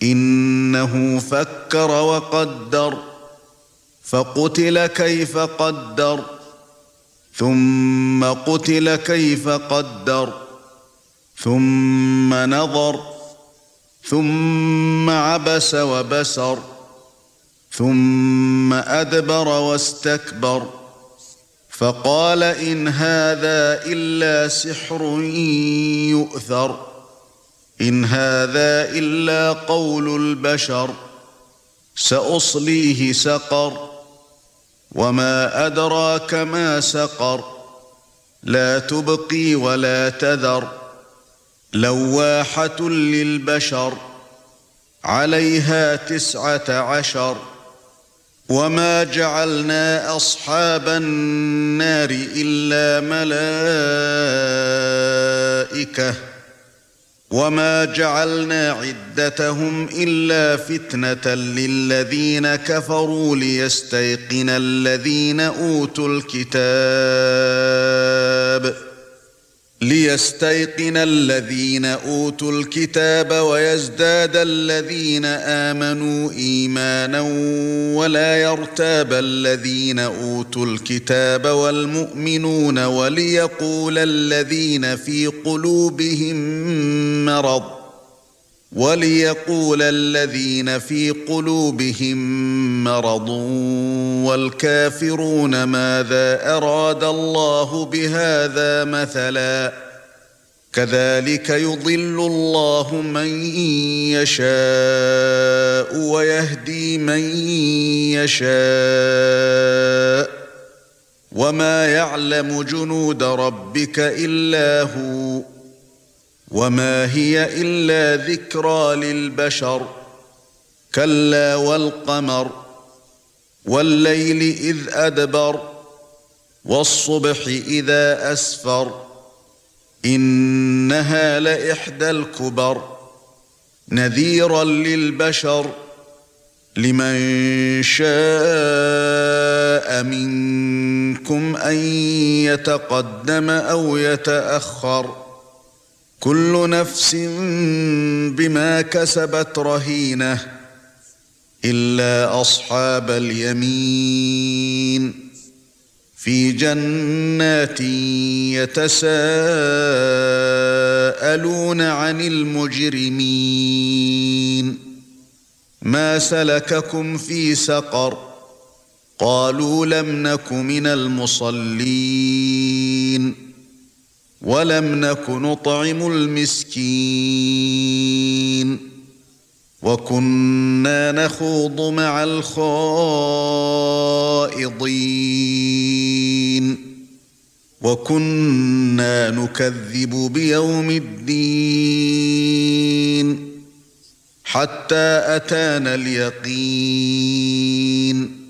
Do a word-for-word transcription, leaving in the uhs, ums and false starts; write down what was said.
إنه فكر وقدر فقتل كيف قدر ثم قتل كيف قدر ثم نظر ثم عبس وبسر ثم أدبر واستكبر فقال إن هذا إلا سحر يؤثر إن هذا إلا قول البشر سأصليه سقر وما أدراك ما سقر لا تبقي ولا تذر لواحة للبشر عليها تسعة عشر وما جعلنا أصحاب النار إلا ملائكة وما جعلنا عدتهم إلا فتنة للذين كفروا ليستيقن الذين أوتوا الكتاب ليستيقن الذين أوتوا الكتاب ويزداد الذين آمنوا إيمانا ولا يرتاب الذين أوتوا الكتاب والمؤمنون وليقول الذين في قلوبهم مرض وليقول الذين في قلوبهم مرض والكافرون ماذا أراد الله بهذا مثلا كذلك يضل الله من يشاء ويهدي من يشاء وما يعلم جنود ربك إلا هو وما هي إلا ذكرى للبشر كلا والقمر والليل إذ أدبر والصبح إذا أسفر إنها لإحدى الكبر نذيرا للبشر لمن شاء منكم أن يتقدم أو يتأخر كل نفس بما كسبت رهينة إلا أصحاب اليمين في جنات يتساءلون عن المجرمين ما سلككم في سقر قالوا لم نك من المصلين ولم نك نطعم المسكين وكنا نخوض مع الخائضين وكنا نكذب بيوم الدين حتى أتانا اليقين